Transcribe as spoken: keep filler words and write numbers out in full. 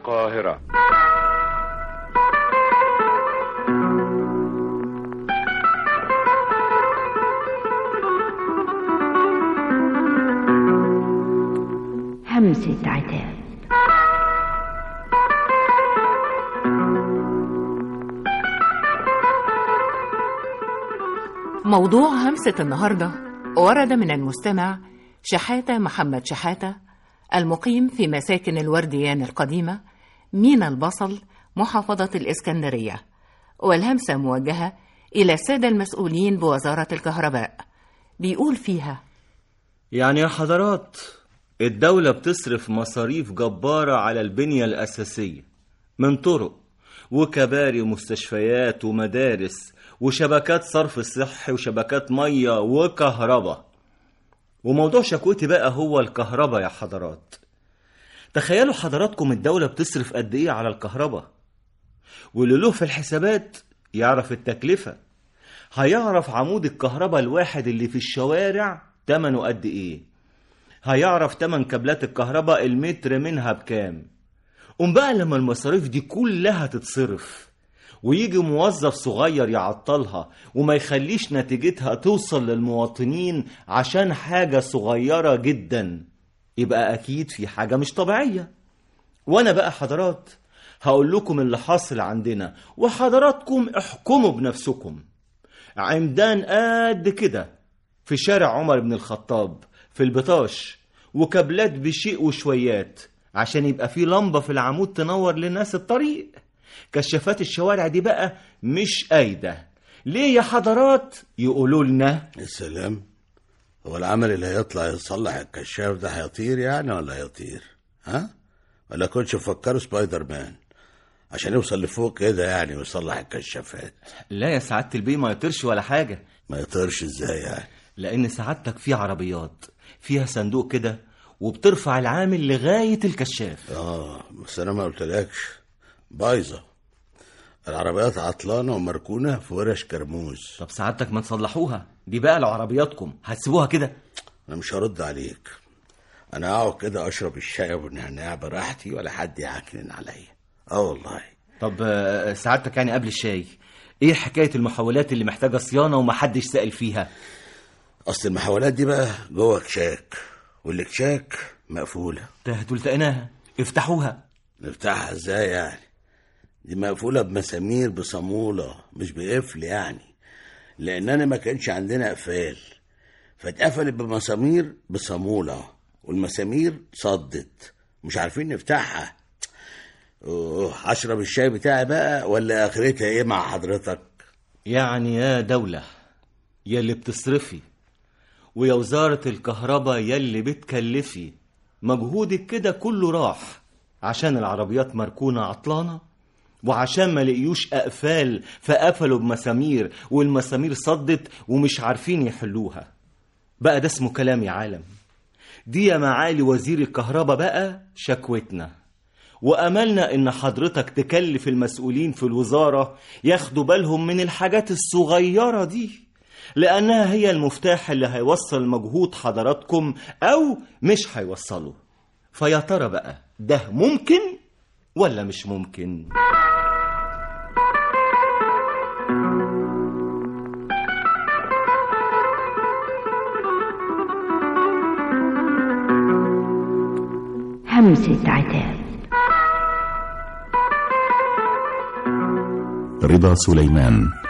القاهرة. همسة عتاب. موضوع همسة النهاردة ورد من المستمع شحاتة محمد شحاتة، المقيم في مساكن الورديان القديمة، مينا البصل، محافظة الإسكندرية، والهمسة موجهة إلى السادة المسؤولين بوزارة الكهرباء. بيقول فيها: يعني يا حضرات، الدولة بتصرف مصاريف جبارة على البنية الأساسية من طرق وكباري ومستشفيات ومدارس وشبكات صرف صحي وشبكات مية وكهرباء. وموضوع شكوتي بقى هو الكهرباء يا حضرات. تخيلوا حضراتكم الدولة بتصرف قد ايه على الكهرباء، واللي له في الحسابات يعرف التكلفة، هيعرف عمود الكهرباء الواحد اللي في الشوارع تمنه قد ايه، هيعرف تمن كابلات الكهرباء المتر منها بكام. قوم بقى لما المصاريف دي كلها تتصرف ويجي موظف صغير يعطلها وما يخليش نتيجتها توصل للمواطنين عشان حاجة صغيرة جدا، يبقى أكيد في حاجة مش طبيعية. وأنا بقى حضرات هقول لكم اللي حاصل عندنا، وحضراتكم احكموا بنفسكم. عمدان قد كده في شارع عمر بن الخطاب في البطاش، وكابلات بشيء وشويات عشان يبقى في لمبة في العمود تنور للناس الطريق. كشافات الشوارع دي بقى مش قايدة. ليه يا حضرات؟ يقولوا لنا السلام. هو العمل اللي هيطلع يصلح الكشاف ده هيطير يعني ولا هيطير؟ ها؟ ولا كنتش مفكره سبايدر مان عشان يوصل لفوق كده يعني ويصلح الكشافات؟ لا يا سعادة البيه، ما يطيرش ولا حاجة. ما يطيرش ازاي يعني؟ لأن سعادتك في عربيات فيها صندوق كده وبترفع العامل لغاية الكشاف. اه بس انا ما قلتلكش بايظة، العربيات عطلانة ومركونة في ورش كرموز. طب سعادتك ما تصلحوها، دي بقى لو عربياتكم هتسيبوها كده؟ انا مش هرد عليك، انا اقعد كده اشرب الشاي والنعناع براحتي ولا حد يعكنن عليا. اه والله. طب سعادتك يعني قبل الشاي، ايه حكاية المحولات اللي محتاجة صيانة ومحدش سائل فيها؟ اصل المحولات دي بقى جوه كشاك، والكشاك مقفولة. تهدوا لتقناها، افتحوها. نفتحها ازاي يعني؟ دي مقفولة بمسامير بصامولة مش بقفل يعني، لان انا ما كانش عندنا قفال فاتقفلت بمسامير بصامولة، والمسامير صدت مش عارفين نفتحها. اوه، هشرب الشاي بتاعي بقى ولا اخرتها ايه مع حضرتك؟ يعني يا دولة يلي بتصرفي، ويا وزارة الكهرباء يلي بتكلفي، مجهودك كده كله راح عشان العربيات مركونة عطلانة، وعشان ما لقيوش أقفال فقفلوا بمسامير والمسامير صدت ومش عارفين يحلوها. بقى ده اسمه كلام يا عالم؟ دي يا معالي وزير الكهرباء بقى شكوتنا، وأملنا إن حضرتك تكلف المسؤولين في الوزارة ياخدوا بالهم من الحاجات الصغيرة دي، لأنها هي المفتاح اللي هيوصل مجهود حضراتكم أو مش هيوصله. فيا ترى بقى ده ممكن ولا مش ممكن؟ همسة عتاب. رضا سليمان.